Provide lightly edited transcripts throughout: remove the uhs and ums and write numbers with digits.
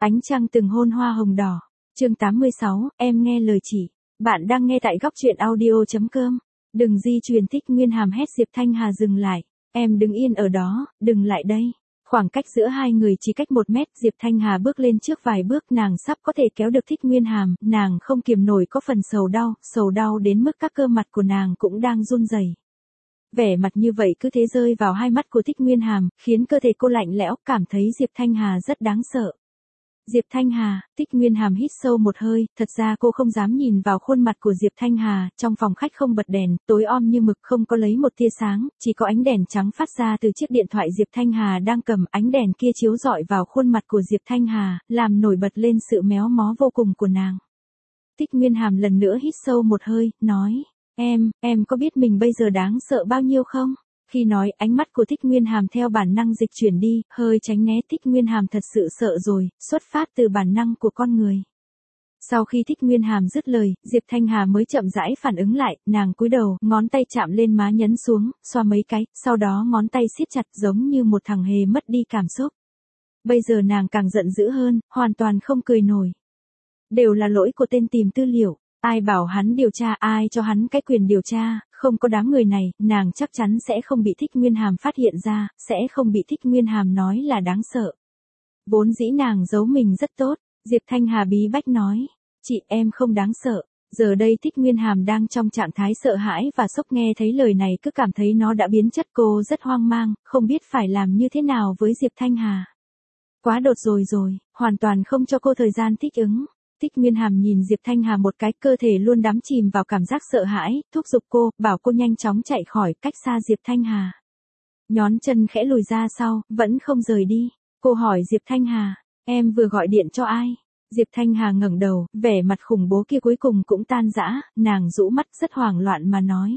Ánh trăng từng hôn hoa hồng đỏ. Chương 86, em nghe lời chị. Bạn đang nghe tại góc truyện audio.com. Đừng di chuyển. Thích Nguyên Hàm hét Diệp Thanh Hà dừng lại. Em đứng yên ở đó, đừng lại đây. Khoảng cách giữa hai người chỉ cách 1 mét. Diệp Thanh Hà bước lên trước vài bước, nàng sắp có thể kéo được Thích Nguyên Hàm. Nàng không kiềm nổi có phần sầu đau đến mức các cơ mặt của nàng cũng đang run rẩy. Vẻ mặt như vậy cứ thế rơi vào hai mắt của Thích Nguyên Hàm, khiến cơ thể cô lạnh lẽo, cảm thấy Diệp Thanh Hà rất đáng sợ. Diệp Thanh Hà, Thích Nguyên Hàm hít sâu một hơi, thật ra cô không dám nhìn vào khuôn mặt của Diệp Thanh Hà, trong phòng khách không bật đèn, tối om như mực, không có lấy một tia sáng, chỉ có ánh đèn trắng phát ra từ chiếc điện thoại Diệp Thanh Hà đang cầm, ánh đèn kia chiếu rọi vào khuôn mặt của Diệp Thanh Hà, làm nổi bật lên sự méo mó vô cùng của nàng. Thích Nguyên Hàm lần nữa hít sâu một hơi, nói, em có biết mình bây giờ đáng sợ bao nhiêu không? Khi nói, ánh mắt của Thích Nguyên Hàm theo bản năng dịch chuyển đi, hơi tránh né. Thích Nguyên Hàm thật sự sợ rồi, xuất phát từ bản năng của con người. Sau khi Thích Nguyên Hàm dứt lời, Diệp Thanh Hà mới chậm rãi phản ứng lại, nàng cúi đầu, ngón tay chạm lên má nhấn xuống, xoa mấy cái, sau đó ngón tay siết chặt giống như một thằng hề mất đi cảm xúc. Bây giờ nàng càng giận dữ hơn, hoàn toàn không cười nổi. Đều là lỗi của tên tìm tư liệu. Ai bảo hắn điều tra, ai cho hắn cái quyền điều tra, không có đám người này, nàng chắc chắn sẽ không bị Thích Nguyên Hàm phát hiện ra, sẽ không bị Thích Nguyên Hàm nói là đáng sợ. Vốn dĩ nàng giấu mình rất tốt, Diệp Thanh Hà bí bách nói, chị em không đáng sợ. Giờ đây Thích Nguyên Hàm đang trong trạng thái sợ hãi và sốc, nghe thấy lời này cứ cảm thấy nó đã biến chất, cô rất hoang mang, không biết phải làm như thế nào với Diệp Thanh Hà. Quá đột rồi, hoàn toàn không cho cô thời gian thích ứng. Thích Nguyên Hàm nhìn Diệp Thanh Hà một cái, cơ thể luôn đắm chìm vào cảm giác sợ hãi, thúc giục cô, bảo cô nhanh chóng chạy khỏi, cách xa Diệp Thanh Hà. Nhón chân khẽ lùi ra sau, vẫn không rời đi. Cô hỏi Diệp Thanh Hà, em vừa gọi điện cho ai? Diệp Thanh Hà ngẩng đầu, vẻ mặt khủng bố kia cuối cùng cũng tan rã, nàng rũ mắt rất hoảng loạn mà nói.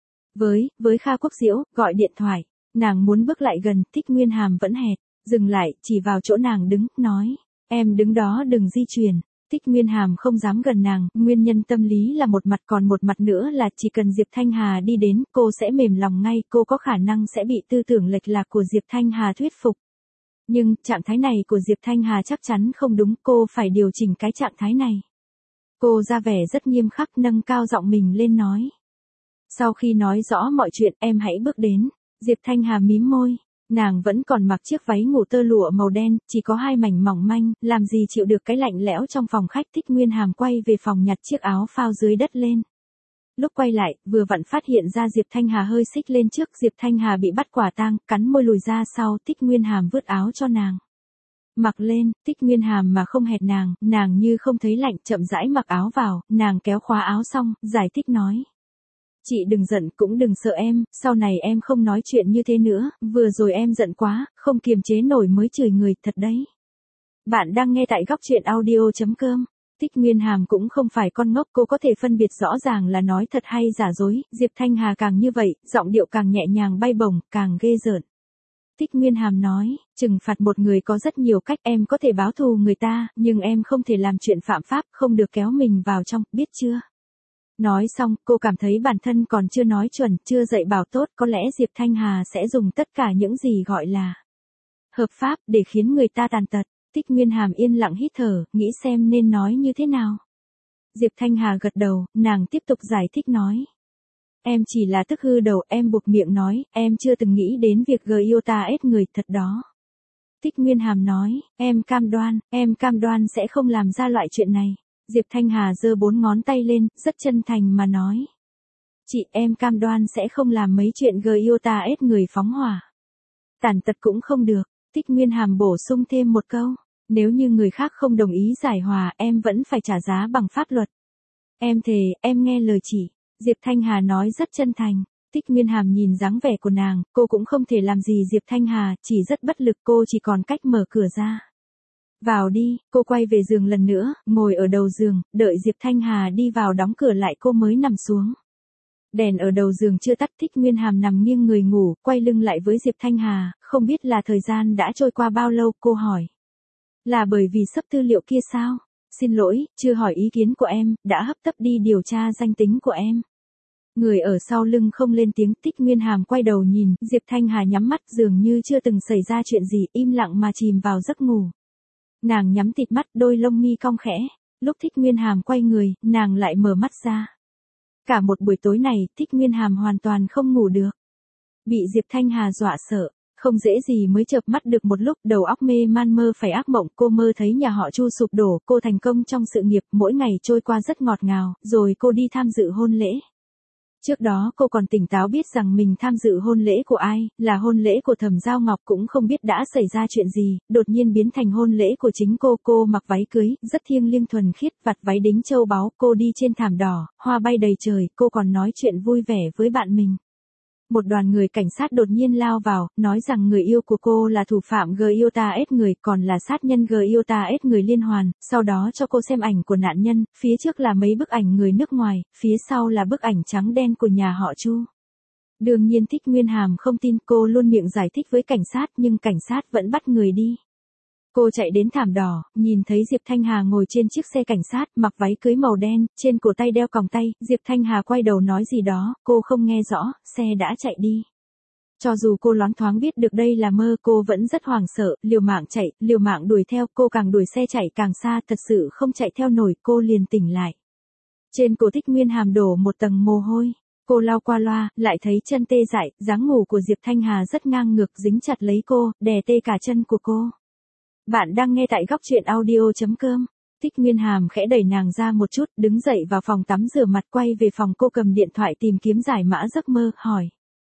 Với Kha Quốc Diễu, gọi điện thoại. Nàng muốn bước lại gần, Thích Nguyên Hàm vẫn hét, dừng lại, chỉ vào chỗ nàng đứng, nói, em đứng đó đừng di chuyển. Thích Nguyên Hàm không dám gần nàng, nguyên nhân tâm lý là một mặt, còn một mặt nữa là chỉ cần Diệp Thanh Hà đi đến, cô sẽ mềm lòng ngay, cô có khả năng sẽ bị tư tưởng lệch lạc của Diệp Thanh Hà thuyết phục. Nhưng, trạng thái này của Diệp Thanh Hà chắc chắn không đúng, cô phải điều chỉnh cái trạng thái này. Cô ra vẻ rất nghiêm khắc, nâng cao giọng mình lên nói. Sau khi nói rõ mọi chuyện, em hãy bước đến. Diệp Thanh Hà mím môi. Nàng vẫn còn mặc chiếc váy ngủ tơ lụa màu đen, chỉ có 2 mảnh mỏng manh, làm gì chịu được cái lạnh lẽo trong phòng khách. Thích Nguyên Hàm quay về phòng nhặt chiếc áo phao dưới đất lên. Lúc quay lại, vừa vặn phát hiện ra Diệp Thanh Hà hơi xích lên trước, Diệp Thanh Hà bị bắt quả tang, cắn môi lùi ra sau, Thích Nguyên Hàm vứt áo cho nàng. Mặc lên, Thích Nguyên Hàm mà không hẹt nàng như không thấy lạnh, chậm rãi mặc áo vào, nàng kéo khóa áo xong, giải thích nói. Chị đừng giận, cũng đừng sợ em, sau này em không nói chuyện như thế nữa, vừa rồi em giận quá, không kiềm chế nổi mới chửi người, thật đấy. Bạn đang nghe tại góc truyện audio.com. Thích Nguyên Hàm cũng không phải con ngốc, cô có thể phân biệt rõ ràng là nói thật hay giả dối, Diệp Thanh Hà càng như vậy, giọng điệu càng nhẹ nhàng bay bổng, càng ghê rợn. Thích Nguyên Hàm nói, trừng phạt một người có rất nhiều cách, em có thể báo thù người ta, nhưng em không thể làm chuyện phạm pháp, không được kéo mình vào trong, biết chưa? Nói xong, cô cảm thấy bản thân còn chưa nói chuẩn, chưa dạy bảo tốt, có lẽ Diệp Thanh Hà sẽ dùng tất cả những gì gọi là hợp pháp để khiến người ta tàn tật. Thích Nguyên Hàm yên lặng hít thở, nghĩ xem nên nói như thế nào. Diệp Thanh Hà gật đầu, nàng tiếp tục giải thích nói. Em chỉ là tức hư đầu, em buộc miệng nói, em chưa từng nghĩ đến việc Giota ép người thật đó. Thích Nguyên Hàm nói, em cam đoan sẽ không làm ra loại chuyện này. Diệp Thanh Hà giơ 4 ngón tay lên, rất chân thành mà nói. Chị, em cam đoan sẽ không làm mấy chuyện Giota ép người phóng hỏa. Tàn tật cũng không được. Thích Nguyên Hàm bổ sung thêm một câu. Nếu như người khác không đồng ý giải hòa, em vẫn phải trả giá bằng pháp luật. Em thề, em nghe lời chị. Diệp Thanh Hà nói rất chân thành. Thích Nguyên Hàm nhìn dáng vẻ của nàng, cô cũng không thể làm gì Diệp Thanh Hà, chỉ rất bất lực, cô chỉ còn cách mở cửa ra. Vào đi, cô quay về giường lần nữa, ngồi ở đầu giường, đợi Diệp Thanh Hà đi vào đóng cửa lại cô mới nằm xuống. Đèn ở đầu giường chưa tắt, Thích Nguyên Hàm nằm nghiêng người ngủ, quay lưng lại với Diệp Thanh Hà, không biết là thời gian đã trôi qua bao lâu, cô hỏi. Là bởi vì sấp tư liệu kia sao? Xin lỗi, chưa hỏi ý kiến của em, đã hấp tấp đi điều tra danh tính của em. Người ở sau lưng không lên tiếng, Thích Nguyên Hàm quay đầu nhìn, Diệp Thanh Hà nhắm mắt dường như chưa từng xảy ra chuyện gì, im lặng mà chìm vào giấc ngủ. Nàng nhắm tịt mắt, đôi lông mi cong khẽ. Lúc Thích Nguyên Hàm quay người, nàng lại mở mắt ra. Cả một buổi tối này, Thích Nguyên Hàm hoàn toàn không ngủ được. Bị Diệp Thanh Hà dọa sợ, không dễ gì mới chợp mắt được một lúc, đầu óc mê man mơ phải ác mộng, cô mơ thấy nhà họ Chu sụp đổ, cô thành công trong sự nghiệp, mỗi ngày trôi qua rất ngọt ngào, rồi cô đi tham dự hôn lễ. Trước đó cô còn tỉnh táo biết rằng mình tham dự hôn lễ của ai, là hôn lễ của Thẩm Giao Ngọc, cũng không biết đã xảy ra chuyện gì, đột nhiên biến thành hôn lễ của chính cô mặc váy cưới, rất thiêng liêng thuần khiết, vặt váy đính châu báu, cô đi trên thảm đỏ, hoa bay đầy trời, cô còn nói chuyện vui vẻ với bạn mình. Một đoàn người cảnh sát đột nhiên lao vào, nói rằng người yêu của cô là thủ phạm GIOTA-S người, còn là sát nhân GIOTA-S người liên hoàn, sau đó cho cô xem ảnh của nạn nhân, phía trước là mấy bức ảnh người nước ngoài, phía sau là bức ảnh trắng đen của nhà họ Chu. Đương nhiên Thích Nguyên Hàm không tin, cô luôn miệng giải thích với cảnh sát nhưng cảnh sát vẫn bắt người đi. Cô chạy đến thảm đỏ, nhìn thấy Diệp Thanh Hà ngồi trên chiếc xe cảnh sát, mặc váy cưới màu đen, trên cổ tay đeo còng tay, Diệp Thanh Hà quay đầu nói gì đó, cô không nghe rõ, xe đã chạy đi. Cho dù cô loáng thoáng biết được đây là mơ, cô vẫn rất hoảng sợ, liều mạng chạy, liều mạng đuổi theo, cô càng đuổi xe chạy càng xa, thật sự không chạy theo nổi, cô liền tỉnh lại. Trên cổ Thích Nguyên Hàm đổ một tầng mồ hôi. Cô lau qua loa, lại thấy chân tê dại, dáng ngủ của Diệp Thanh Hà rất ngang ngược, dính chặt lấy cô, đè tê cả chân của cô. Bạn đang nghe tại góc truyện audio.com. Thích Nguyên Hàm khẽ đẩy nàng ra một chút, đứng dậy vào phòng tắm rửa mặt, quay về phòng, cô cầm điện thoại tìm kiếm giải mã giấc mơ, hỏi.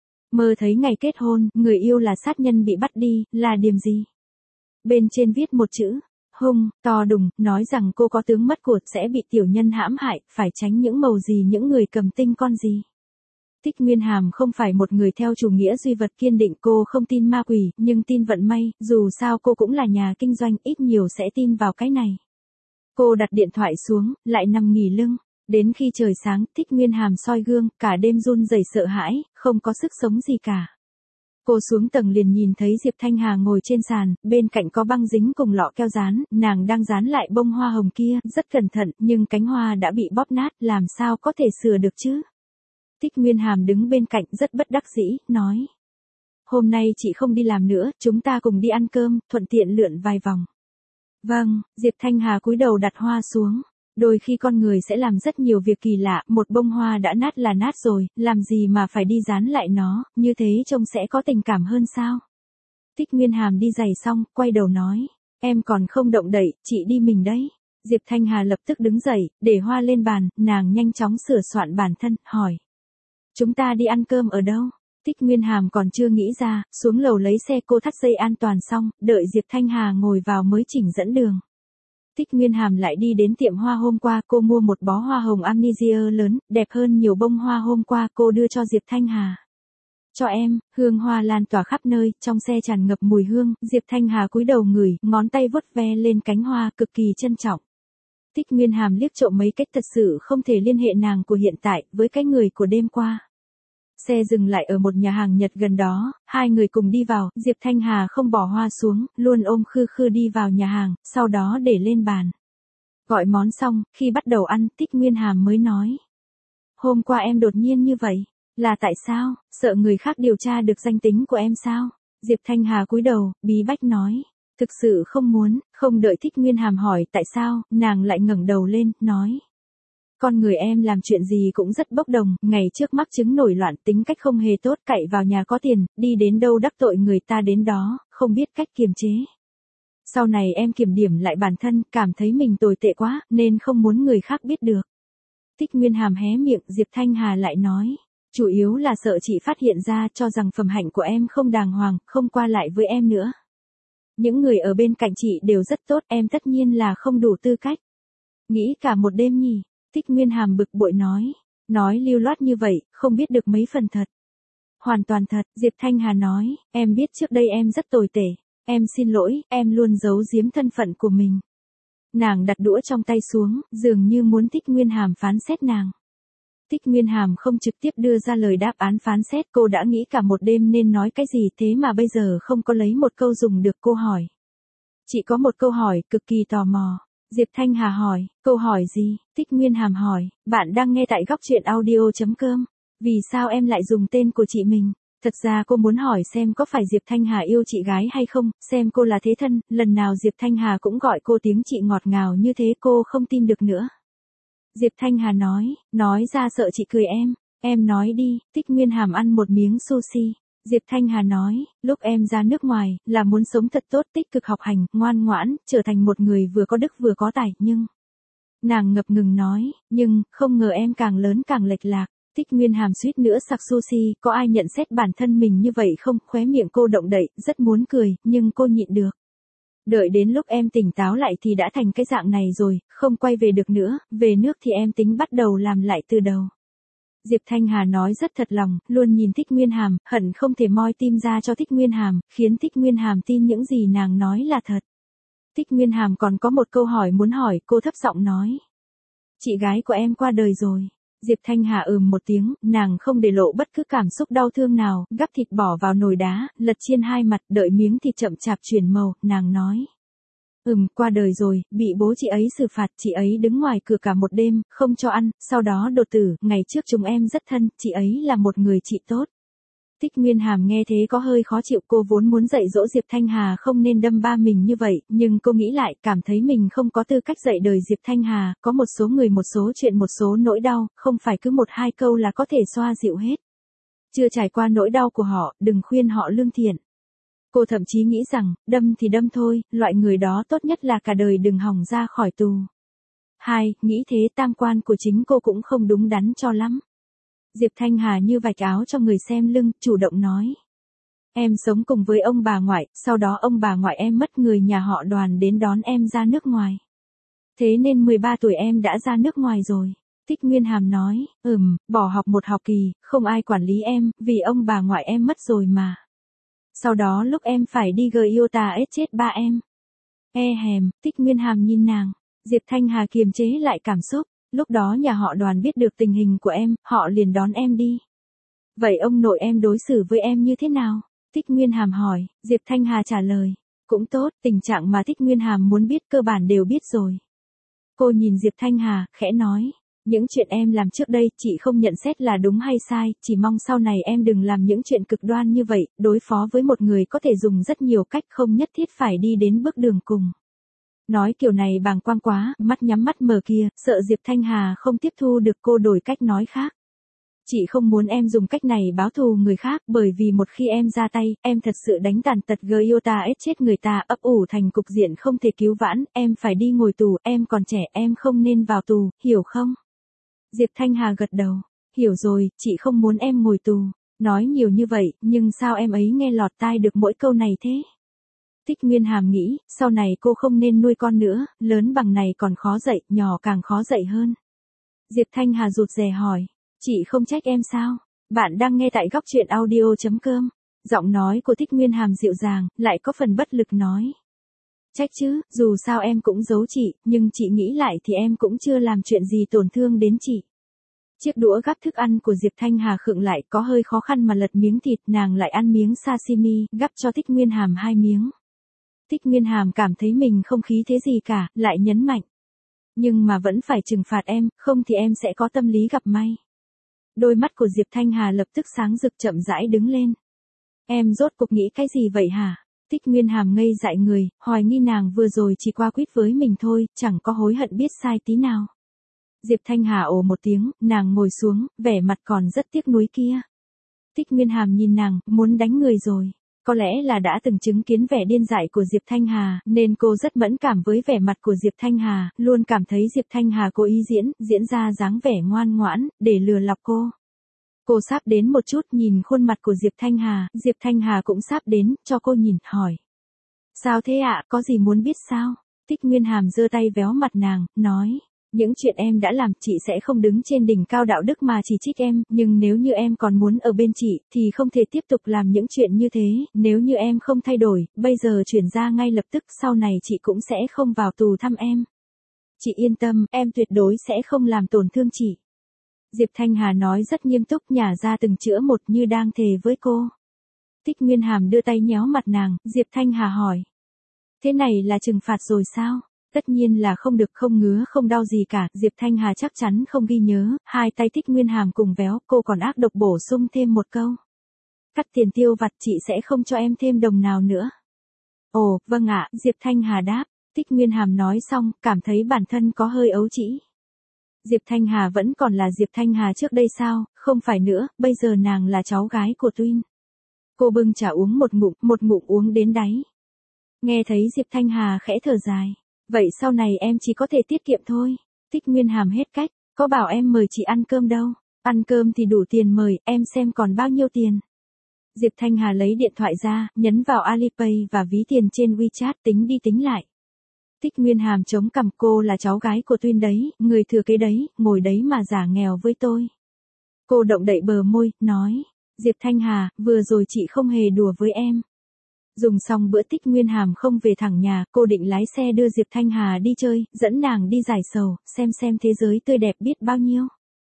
Mơ thấy ngày kết hôn, người yêu là sát nhân bị bắt đi, là điểm gì? Bên trên viết một chữ, hung, to đùng, nói rằng cô có tướng mất của, sẽ bị tiểu nhân hãm hại, phải tránh những màu gì, những người cầm tinh con gì. Thích Nguyên Hàm không phải một người theo chủ nghĩa duy vật kiên định, cô không tin ma quỷ, nhưng tin vận may, dù sao cô cũng là nhà kinh doanh, ít nhiều sẽ tin vào cái này. Cô đặt điện thoại xuống, lại nằm nghỉ lưng. Đến khi trời sáng, Thích Nguyên Hàm soi gương, cả đêm run rẩy sợ hãi, không có sức sống gì cả. Cô xuống tầng liền nhìn thấy Diệp Thanh Hà ngồi trên sàn, bên cạnh có băng dính cùng lọ keo dán, nàng đang dán lại bông hoa hồng kia, rất cẩn thận, nhưng cánh hoa đã bị bóp nát, làm sao có thể sửa được chứ? Thích Nguyên Hàm đứng bên cạnh rất bất đắc dĩ, nói. Hôm nay chị không đi làm nữa, chúng ta cùng đi ăn cơm, thuận tiện lượn vài vòng. Vâng, Diệp Thanh Hà cúi đầu đặt hoa xuống. Đôi khi con người sẽ làm rất nhiều việc kỳ lạ, một bông hoa đã nát là nát rồi, làm gì mà phải đi dán lại nó, như thế trông sẽ có tình cảm hơn sao? Thích Nguyên Hàm đi giày xong, quay đầu nói. Em còn không động đậy, chị đi mình đấy. Diệp Thanh Hà lập tức đứng dậy, để hoa lên bàn, nàng nhanh chóng sửa soạn bản thân, hỏi. Chúng ta đi ăn cơm ở đâu? Thích Nguyên Hàm còn chưa nghĩ ra, xuống lầu lấy xe, cô thắt dây an toàn xong, đợi Diệp Thanh Hà ngồi vào mới chỉnh dẫn đường. Thích Nguyên Hàm lại đi đến tiệm hoa hôm qua, cô mua một bó hoa hồng Amnesia lớn, đẹp hơn nhiều bông hoa hôm qua, cô đưa cho Diệp Thanh Hà. Cho em, hương hoa lan tỏa khắp nơi, trong xe tràn ngập mùi hương, Diệp Thanh Hà cúi đầu ngửi, ngón tay vuốt ve lên cánh hoa, cực kỳ trân trọng. Thích Nguyên Hàm liếc trộm mấy cách, thật sự không thể liên hệ nàng của hiện tại với cái người của đêm qua. Xe dừng lại ở một nhà hàng Nhật gần đó, hai người cùng đi vào, Diệp Thanh Hà không bỏ hoa xuống, luôn ôm khư khư đi vào nhà hàng, sau đó để lên bàn. Gọi món xong, khi bắt đầu ăn, Thích Nguyên Hàm mới nói. Hôm qua em đột nhiên như vậy, là tại sao, sợ người khác điều tra được danh tính của em sao? Diệp Thanh Hà cúi đầu, bí bách nói. Thực sự không muốn, không đợi Thích Nguyên Hàm hỏi tại sao, nàng lại ngẩng đầu lên, nói. Con người em làm chuyện gì cũng rất bốc đồng, ngày trước mắc chứng nổi loạn, tính cách không hề tốt, cậy vào nhà có tiền, đi đến đâu đắc tội người ta đến đó, không biết cách kiềm chế. Sau này em kiểm điểm lại bản thân, cảm thấy mình tồi tệ quá, nên không muốn người khác biết được. Thích Nguyên Hàm hé miệng, Diệp Thanh Hà lại nói. Chủ yếu là sợ chị phát hiện ra, cho rằng phẩm hạnh của em không đàng hoàng, không qua lại với em nữa. Những người ở bên cạnh chị đều rất tốt, em tất nhiên là không đủ tư cách. Nghĩ cả một đêm nhỉ? Thích Nguyên Hàm bực bội nói lưu loát như vậy, không biết được mấy phần thật. Hoàn toàn thật, Diệp Thanh Hà nói, em biết trước đây em rất tồi tệ, em xin lỗi, em luôn giấu giếm thân phận của mình. Nàng đặt đũa trong tay xuống, dường như muốn Thích Nguyên Hàm phán xét nàng. Thích Nguyên Hàm không trực tiếp đưa ra lời đáp án phán xét, cô đã nghĩ cả một đêm nên nói cái gì, thế mà bây giờ không có lấy một câu dùng được. Cô hỏi. Chị có một câu hỏi, cực kỳ tò mò. Diệp Thanh Hà hỏi, câu hỏi gì? Thích Nguyên Hàm hỏi, bạn đang nghe tại góc truyện audio.com. Vì sao em lại dùng tên của chị mình? Thật ra cô muốn hỏi xem có phải Diệp Thanh Hà yêu chị gái hay không, xem cô là thế thân, lần nào Diệp Thanh Hà cũng gọi cô tiếng chị ngọt ngào như thế cô không tin được nữa. Diệp Thanh Hà nói ra sợ chị cười em nói đi, Thích Nguyên Hàm ăn một miếng sushi. Diệp Thanh Hà nói, lúc em ra nước ngoài, là muốn sống thật tốt, tích cực học hành, ngoan ngoãn, trở thành một người vừa có đức vừa có tài, nhưng... Nàng ngập ngừng nói, nhưng, không ngờ em càng lớn càng lệch lạc. Thích Nguyên Hàm suýt nữa sặc sushi, có ai nhận xét bản thân mình như vậy không, khóe miệng cô động đậy, rất muốn cười, nhưng cô nhịn được. Đợi đến lúc em tỉnh táo lại thì đã thành cái dạng này rồi, không quay về được nữa, về nước thì em tính bắt đầu làm lại từ đầu. Diệp Thanh Hà nói rất thật lòng, luôn nhìn Thích Nguyên Hàm, hận không thể moi tim ra cho Thích Nguyên Hàm, khiến Thích Nguyên Hàm tin những gì nàng nói là thật. Thích Nguyên Hàm còn có một câu hỏi muốn hỏi, cô thấp giọng nói. Chị gái của em qua đời rồi. Diệp Thanh Hà một tiếng, nàng không để lộ bất cứ cảm xúc đau thương nào, gắp thịt bỏ vào nồi đá, lật chiên hai mặt, đợi miếng thịt chậm chạp chuyển màu, nàng nói. Qua đời rồi, bị bố chị ấy xử phạt, chị ấy đứng ngoài cửa cả một đêm, không cho ăn, sau đó đột tử, ngày trước chúng em rất thân, chị ấy là một người chị tốt. Thích Nguyên Hàm nghe thế có hơi khó chịu, cô vốn muốn dạy dỗ Diệp Thanh Hà không nên đâm ba mình như vậy, nhưng cô nghĩ lại, cảm thấy mình không có tư cách dạy đời Diệp Thanh Hà, có một số người một số chuyện một số nỗi đau, không phải cứ một hai câu là có thể xoa dịu hết. Chưa trải qua nỗi đau của họ, đừng khuyên họ lương thiện. Cô thậm chí nghĩ rằng, đâm thì đâm thôi, loại người đó tốt nhất là cả đời đừng hòng ra khỏi tù. 2. Nghĩ thế tam quan của chính cô cũng không đúng đắn cho lắm. Diệp Thanh Hà như vạch áo cho người xem lưng, chủ động nói. Em sống cùng với ông bà ngoại, sau đó ông bà ngoại em mất, người nhà họ Đoàn đến đón em ra nước ngoài. Thế nên 13 tuổi em đã ra nước ngoài rồi. Thích Nguyên Hàm nói, bỏ học một học kỳ, không ai quản lý em, vì ông bà ngoại em mất rồi mà. Sau đó lúc em phải đi Gyota chết ba em. Thích Nguyên Hàm nhìn nàng. Diệp Thanh Hà kiềm chế lại cảm xúc. Lúc đó nhà họ Đoàn biết được tình hình của em, họ liền đón em đi. Vậy ông nội em đối xử với em như thế nào? Thích Nguyên Hàm hỏi, Diệp Thanh Hà trả lời. Cũng tốt, tình trạng mà Thích Nguyên Hàm muốn biết cơ bản đều biết rồi. Cô nhìn Diệp Thanh Hà, khẽ nói. Những chuyện em làm trước đây, chị không nhận xét là đúng hay sai, chỉ mong sau này em đừng làm những chuyện cực đoan như vậy, đối phó với một người có thể dùng rất nhiều cách, không nhất thiết phải đi đến bước đường cùng. Nói kiểu này bàng quang quá, mắt nhắm mắt mở kia, sợ Diệp Thanh Hà không tiếp thu được, cô đổi cách nói khác. Chị không muốn em dùng cách này báo thù người khác, bởi vì một khi em ra tay, em thật sự đánh tàn tật Gyota chết người ta, ấp ủ thành cục diện không thể cứu vãn, em phải đi ngồi tù, em còn trẻ, em không nên vào tù, hiểu không? Diệp Thanh Hà gật đầu, hiểu rồi, chị không muốn em ngồi tù. Nói nhiều như vậy, nhưng sao em ấy nghe lọt tai được mỗi câu này thế? Thích Nguyên Hàm nghĩ, sau này cô không nên nuôi con nữa, lớn bằng này còn khó dạy, nhỏ càng khó dạy hơn. Diệp Thanh Hà rụt rè hỏi, chị không trách em sao? Bạn đang nghe tại góc truyện audio.com. Giọng nói của Thích Nguyên Hàm dịu dàng, lại có phần bất lực nói. Trách chứ, dù sao em cũng giấu chị, nhưng chị nghĩ lại thì em cũng chưa làm chuyện gì tổn thương đến chị. Chiếc đũa gắp thức ăn của Diệp Thanh Hà khựng lại, có hơi khó khăn mà lật miếng thịt, nàng lại ăn miếng sashimi, gắp cho Thích Nguyên Hàm 2 miếng. Thích Nguyên Hàm cảm thấy mình không khí thế gì cả, lại nhấn mạnh. Nhưng mà vẫn phải trừng phạt em, không thì em sẽ có tâm lý gặp may. Đôi mắt của Diệp Thanh Hà lập tức sáng rực, chậm rãi đứng lên. Em rốt cuộc nghĩ cái gì vậy hả? Thích Nguyên Hàm ngây dại người, hoài nghi nàng vừa rồi chỉ qua quýt với mình thôi, chẳng có hối hận biết sai tí nào. Diệp Thanh Hà ồ một tiếng, nàng ngồi xuống, vẻ mặt còn rất tiếc nuối kia. Thích Nguyên Hàm nhìn nàng, muốn đánh người rồi. Có lẽ là đã từng chứng kiến vẻ điên dại của Diệp Thanh Hà, nên cô rất mẫn cảm với vẻ mặt của Diệp Thanh Hà, luôn cảm thấy Diệp Thanh Hà cố ý diễn ra dáng vẻ ngoan ngoãn, để lừa lọc cô. Cô sáp đến một chút nhìn khuôn mặt của Diệp Thanh Hà cũng sáp đến, cho cô nhìn, hỏi. Sao thế ạ, có gì muốn biết sao? Thích Nguyên Hàm giơ tay véo mặt nàng, nói. Những chuyện em đã làm, chị sẽ không đứng trên đỉnh cao đạo đức mà chỉ trích em, nhưng nếu như em còn muốn ở bên chị, thì không thể tiếp tục làm những chuyện như thế, nếu như em không thay đổi, bây giờ chuyển ra ngay lập tức, sau này chị cũng sẽ không vào tù thăm em. Chị yên tâm, em tuyệt đối sẽ không làm tổn thương chị. Diệp Thanh Hà nói rất nghiêm túc, nhả ra từng chữ một như đang thề với cô. Thích Nguyên Hàm đưa tay nhéo mặt nàng, Diệp Thanh Hà hỏi. Thế này là trừng phạt rồi sao? Tất nhiên là không được, không ngứa không đau gì cả, Diệp Thanh Hà chắc chắn không ghi nhớ, hai tay Thích Nguyên Hàm cùng véo, cô còn ác độc bổ sung thêm một câu. Cắt tiền tiêu vặt chị sẽ không cho em thêm đồng nào nữa. Ồ, vâng ạ, Diệp Thanh Hà đáp. Thích Nguyên Hàm nói xong, cảm thấy bản thân có hơi ấu trĩ. Diệp Thanh Hà vẫn còn là Diệp Thanh Hà trước đây sao, không phải nữa, bây giờ nàng là cháu gái của Twin. Cô bưng trà uống một ngụm uống đến đáy. Nghe thấy Diệp Thanh Hà khẽ thở dài. Vậy sau này em chỉ có thể tiết kiệm thôi. Thích Nguyên Hàm hết cách, có bảo em mời chị ăn cơm đâu. Ăn cơm thì đủ tiền mời, em xem còn bao nhiêu tiền. Diệp Thanh Hà lấy điện thoại ra, nhấn vào Alipay và ví tiền trên WeChat tính đi tính lại. Thích Nguyên Hàm chống cằm, cô là cháu gái của Tuyên đấy, người thừa kế đấy, ngồi đấy mà giả nghèo với tôi. Cô động đậy bờ môi, nói, Diệp Thanh Hà, vừa rồi chị không hề đùa với em. Dùng xong bữa Thích Nguyên Hàm không về thẳng nhà, cô định lái xe đưa Diệp Thanh Hà đi chơi, dẫn nàng đi giải sầu, xem thế giới tươi đẹp biết bao nhiêu.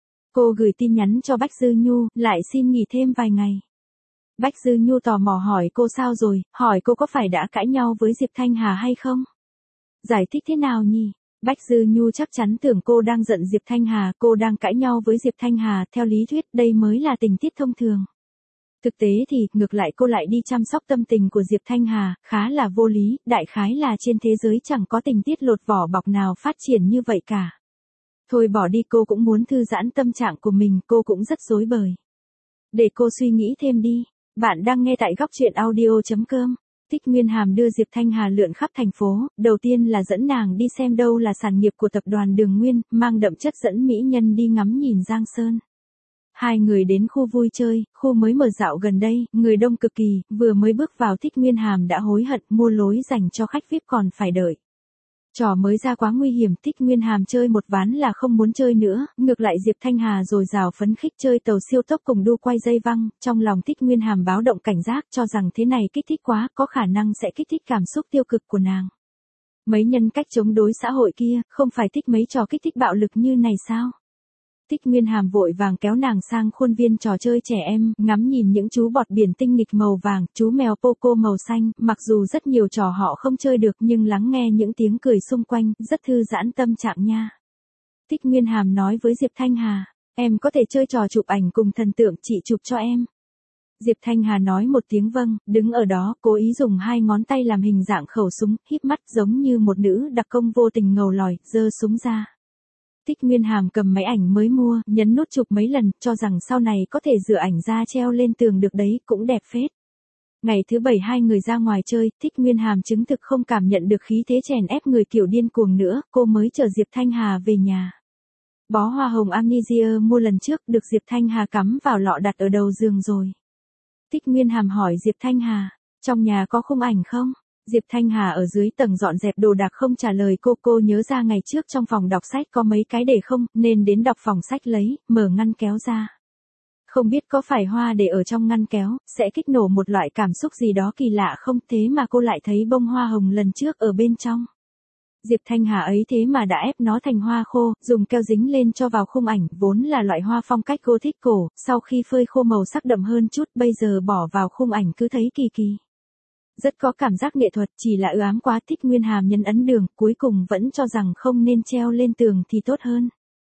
Cô gửi tin nhắn cho Bách Dư Nhu, lại xin nghỉ thêm vài ngày. Bách Dư Nhu tò mò hỏi cô sao rồi, hỏi cô có phải đã cãi nhau với Diệp Thanh Hà hay không? Giải thích thế nào nhỉ? Bách Dư Nhu chắc chắn tưởng cô đang giận Diệp Thanh Hà, cô đang cãi nhau với Diệp Thanh Hà, theo lý thuyết đây mới là tình tiết thông thường. Thực tế thì, ngược lại cô lại đi chăm sóc tâm tình của Diệp Thanh Hà, khá là vô lý, đại khái là trên thế giới chẳng có tình tiết lột vỏ bọc nào phát triển như vậy cả. Thôi bỏ đi, cô cũng muốn thư giãn tâm trạng của mình, cô cũng rất rối bời. Để cô suy nghĩ thêm đi. Bạn đang nghe tại góc truyện audio.com. Thích Nguyên Hàm đưa Diệp Thanh Hà lượn khắp thành phố, đầu tiên là dẫn nàng đi xem đâu là sản nghiệp của tập đoàn Đường Nguyên, mang đậm chất dẫn mỹ nhân đi ngắm nhìn Giang Sơn. Hai người đến khu vui chơi, khu mới mở dạo gần đây, người đông cực kỳ, vừa mới bước vào Thích Nguyên Hàm đã hối hận, mua lối dành cho khách VIP còn phải đợi. Trò mới ra quá nguy hiểm, Thích Nguyên Hàm chơi một ván là không muốn chơi nữa, ngược lại Diệp Thanh Hà rồi rào phấn khích chơi tàu siêu tốc cùng đu quay dây văng, trong lòng Thích Nguyên Hàm báo động cảnh giác cho rằng thế này kích thích quá, có khả năng sẽ kích thích cảm xúc tiêu cực của nàng. Mấy nhân cách chống đối xã hội kia, không phải thích mấy trò kích thích bạo lực như này sao? Thích Nguyên Hàm vội vàng kéo nàng sang khuôn viên trò chơi trẻ em, ngắm nhìn những chú bọt biển tinh nghịch màu vàng, chú mèo Poco màu xanh, mặc dù rất nhiều trò họ không chơi được nhưng lắng nghe những tiếng cười xung quanh, rất thư giãn tâm trạng nha. Thích Nguyên Hàm nói với Diệp Thanh Hà, em có thể chơi trò chụp ảnh cùng thần tượng, chị chụp cho em. Diệp Thanh Hà nói một tiếng vâng, đứng ở đó, cố ý dùng hai ngón tay làm hình dạng khẩu súng, híp mắt giống như một nữ đặc công vô tình ngầu lòi, giơ súng ra. Thích Nguyên Hàm cầm máy ảnh mới mua, nhấn nút chụp mấy lần, cho rằng sau này có thể rửa ảnh ra treo lên tường được đấy, cũng đẹp phết. Ngày thứ 7 hai người ra ngoài chơi, Thích Nguyên Hàm chứng thực không cảm nhận được khí thế chèn ép người kiểu điên cuồng nữa, cô mới chở Diệp Thanh Hà về nhà. Bó hoa hồng Amnesia mua lần trước được Diệp Thanh Hà cắm vào lọ đặt ở đầu giường rồi. Thích Nguyên Hàm hỏi Diệp Thanh Hà, trong nhà có khung ảnh không? Diệp Thanh Hà ở dưới tầng dọn dẹp đồ đạc không trả lời cô nhớ ra ngày trước trong phòng đọc sách có mấy cái để không, nên đến đọc phòng sách lấy, mở ngăn kéo ra. Không biết có phải hoa để ở trong ngăn kéo, sẽ kích nổ một loại cảm xúc gì đó kỳ lạ không, thế mà cô lại thấy bông hoa hồng lần trước ở bên trong. Diệp Thanh Hà ấy thế mà đã ép nó thành hoa khô, dùng keo dính lên cho vào khung ảnh, vốn là loại hoa phong cách Gothic cổ, sau khi phơi khô màu sắc đậm hơn chút, bây giờ bỏ vào khung ảnh cứ thấy kỳ kỳ. Rất có cảm giác nghệ thuật, chỉ là ám quá. Thích Nguyên Hàm nhấn ấn đường, cuối cùng vẫn cho rằng không nên treo lên tường thì tốt hơn.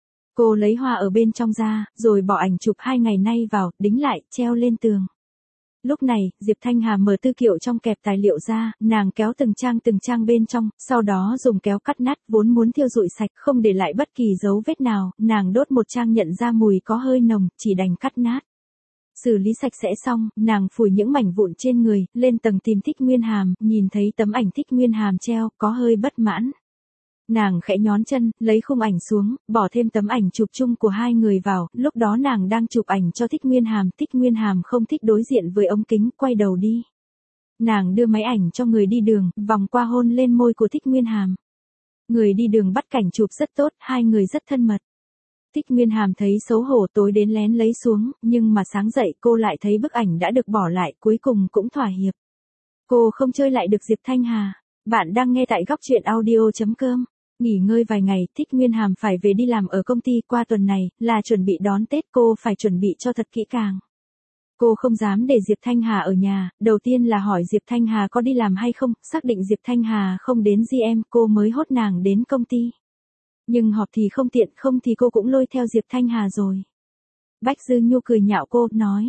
Cô lấy hoa ở bên trong ra, rồi bỏ ảnh chụp 2 ngày nay vào, đính lại, treo lên tường. Lúc này, Diệp Thanh Hà mở tư kiện trong kẹp tài liệu ra, nàng kéo từng trang bên trong, sau đó dùng kéo cắt nát, vốn muốn thiêu rụi sạch, không để lại bất kỳ dấu vết nào, nàng đốt một trang nhận ra mùi có hơi nồng, chỉ đành cắt nát. Xử lý sạch sẽ xong, nàng phủi những mảnh vụn trên người, lên tầng tìm Thích Nguyên Hàm, nhìn thấy tấm ảnh Thích Nguyên Hàm treo, có hơi bất mãn. Nàng khẽ nhón chân, lấy khung ảnh xuống, bỏ thêm tấm ảnh chụp chung của hai người vào, lúc đó nàng đang chụp ảnh cho Thích Nguyên Hàm không thích đối diện với ống kính, quay đầu đi. Nàng đưa máy ảnh cho người đi đường, vòng qua hôn lên môi của Thích Nguyên Hàm. Người đi đường bắt cảnh chụp rất tốt, hai người rất thân mật. Thích Nguyên Hàm thấy xấu hổ tối đến lén lấy xuống, nhưng mà sáng dậy cô lại thấy bức ảnh đã được bỏ lại, cuối cùng cũng thỏa hiệp. Cô không chơi lại được Diệp Thanh Hà. Bạn đang nghe tại góc truyện audio.com. Nghỉ ngơi vài ngày, Thích Nguyên Hàm phải về đi làm ở công ty, qua tuần này, là chuẩn bị đón Tết, cô phải chuẩn bị cho thật kỹ càng. Cô không dám để Diệp Thanh Hà ở nhà, đầu tiên là hỏi Diệp Thanh Hà có đi làm hay không, xác định Diệp Thanh Hà không đến GM, cô mới hốt nàng đến công ty. Nhưng họp thì không tiện, không thì cô cũng lôi theo Diệp Thanh Hà rồi. Bách Dư Nhu cười nhạo cô, nói,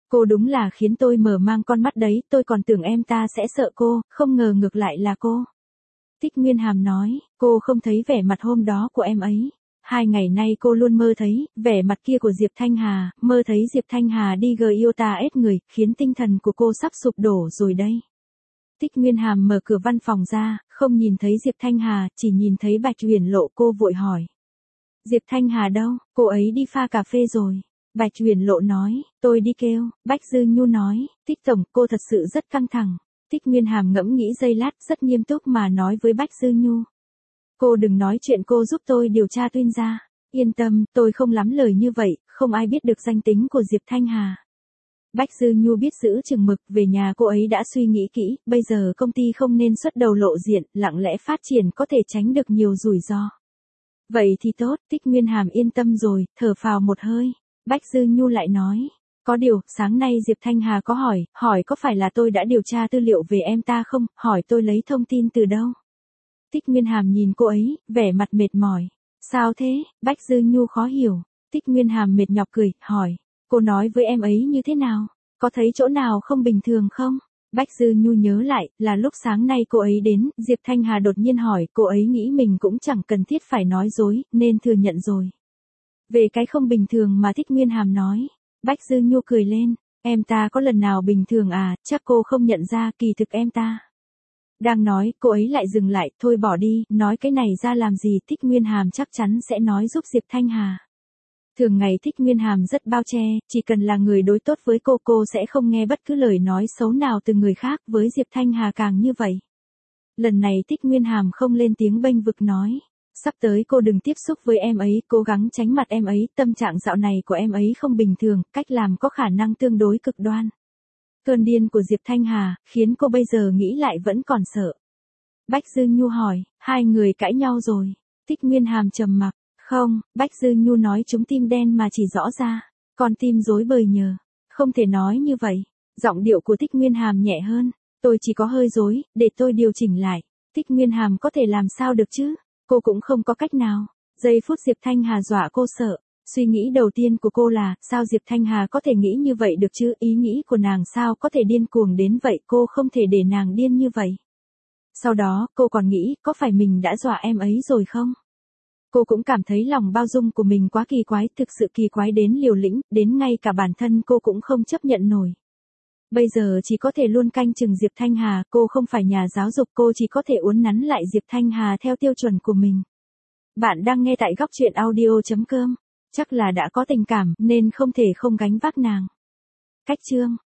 Cô đúng là khiến tôi mở mang con mắt đấy, tôi còn tưởng em ta sẽ sợ cô, không ngờ ngược lại là cô. Thích Nguyên Hàm nói, cô không thấy vẻ mặt hôm đó của em ấy. 2 ngày nay cô luôn mơ thấy, vẻ mặt kia của Diệp Thanh Hà, mơ thấy Diệp Thanh Hà đi Iota ép người, khiến tinh thần của cô sắp sụp đổ rồi đây. Thích Nguyên Hàm mở cửa văn phòng ra, không nhìn thấy Diệp Thanh Hà, chỉ nhìn thấy Bạch Uyển Lộ. Cô vội hỏi. Diệp Thanh Hà đâu, cô ấy đi pha cà phê rồi. Bạch Uyển Lộ nói, tôi đi kêu. Bách Dư Nhu nói, Thích tổng, cô thật sự rất căng thẳng. Thích Nguyên Hàm ngẫm nghĩ giây lát, rất nghiêm túc mà nói với Bách Dư Nhu. Cô đừng nói chuyện, cô giúp tôi điều tra Tuyên gia. Yên tâm, tôi không lắm lời như vậy, không ai biết được danh tính của Diệp Thanh Hà. Bách Dư Nhu biết giữ chừng mực, về nhà cô ấy đã suy nghĩ kỹ, bây giờ công ty không nên xuất đầu lộ diện, lặng lẽ phát triển có thể tránh được nhiều rủi ro. Vậy thì tốt, Thích Nguyên Hàm yên tâm rồi, thở phào một hơi. Bách Dư Nhu lại nói, có điều, sáng nay Diệp Thanh Hà có hỏi có phải là tôi đã điều tra tư liệu về em ta không, hỏi tôi lấy thông tin từ đâu. Thích Nguyên Hàm nhìn cô ấy, vẻ mặt mệt mỏi. Sao thế? Bách Dư Nhu khó hiểu. Thích Nguyên Hàm mệt nhọc cười, hỏi, cô nói với em ấy như thế nào? Có thấy chỗ nào không bình thường không? Bách Dư Nhu nhớ lại, là lúc sáng nay cô ấy đến, Diệp Thanh Hà đột nhiên hỏi, cô ấy nghĩ mình cũng chẳng cần thiết phải nói dối, nên thừa nhận rồi. Về cái không bình thường mà Thích Nguyên Hàm nói, Bách Dư Nhu cười lên, em ta có lần nào bình thường à, chắc cô không nhận ra, kỳ thực em ta. Đang nói, cô ấy lại dừng lại, thôi bỏ đi, nói cái này ra làm gì, Thích Nguyên Hàm chắc chắn sẽ nói giúp Diệp Thanh Hà. Thường ngày Thích Nguyên Hàm rất bao che, chỉ cần là người đối tốt với cô sẽ không nghe bất cứ lời nói xấu nào từ người khác, với Diệp Thanh Hà càng như vậy. Lần này Thích Nguyên Hàm không lên tiếng bênh vực nói. Sắp tới cô đừng tiếp xúc với em ấy, cố gắng tránh mặt em ấy, tâm trạng dạo này của em ấy không bình thường, cách làm có khả năng tương đối cực đoan. Cơn điên của Diệp Thanh Hà, khiến cô bây giờ nghĩ lại vẫn còn sợ. Bách Dư Nhu hỏi, hai người cãi nhau rồi. Thích Nguyên Hàm trầm mặc, không, Bách Dư Nhu nói chúng tim đen mà chỉ rõ ra, còn tim rối bời nhờ. Không thể nói như vậy. Giọng điệu của Thích Nguyên Hàm nhẹ hơn, tôi chỉ có hơi rối, để tôi điều chỉnh lại. Thích Nguyên Hàm có thể làm sao được chứ? Cô cũng không có cách nào. Giây phút Diệp Thanh Hà dọa cô sợ. Suy nghĩ đầu tiên của cô là, sao Diệp Thanh Hà có thể nghĩ như vậy được chứ, ý nghĩ của nàng sao có thể điên cuồng đến vậy, cô không thể để nàng điên như vậy. Sau đó, cô còn nghĩ, có phải mình đã dọa em ấy rồi không? Cô cũng cảm thấy lòng bao dung của mình quá kỳ quái, thực sự kỳ quái đến liều lĩnh, đến ngay cả bản thân cô cũng không chấp nhận nổi. Bây giờ chỉ có thể luôn canh chừng Diệp Thanh Hà, cô không phải nhà giáo dục, cô chỉ có thể uốn nắn lại Diệp Thanh Hà theo tiêu chuẩn của mình. Bạn đang nghe tại góc truyện audio.com. Chắc là đã có tình cảm, nên không thể không gánh vác nàng. Cách chương